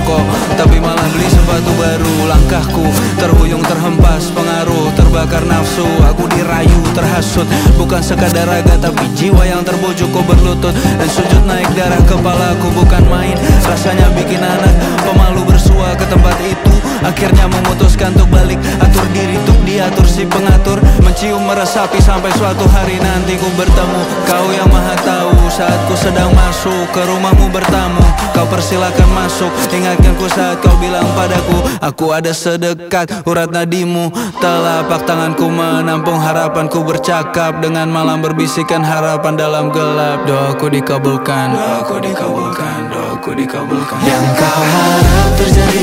rokok, tapi malah beli sepatu baru. Langkahku terhuyung terhempas pengaruh, terbakar nafsu. Aku dirayu terhasut, bukan sekadar raga tapi jiwa yang terbujuk. Ku berlutut dan sujud naik darah kepalaku, bukan main. Rasanya bikin anak pemalu bersua ke tempat itu. Akhirnya memutuskan untuk balik, atur diri untuk diatur si pengatur. Mencium meresapi sampai suatu hari nanti ku bertemu kau yang maha tahu. Saat ku sedang masuk ke rumahmu bertamu, kau persilakan masuk. Ingatkan ku saat kau bilang padaku, aku ada sedekat urat nadimu. Telapak tanganku menampung harapanku, bercakap dengan malam berbisikan harapan dalam gelap. Doaku dikabulkan, doaku dikabulkan, doaku dikabulkan. Yang kau harap terjadi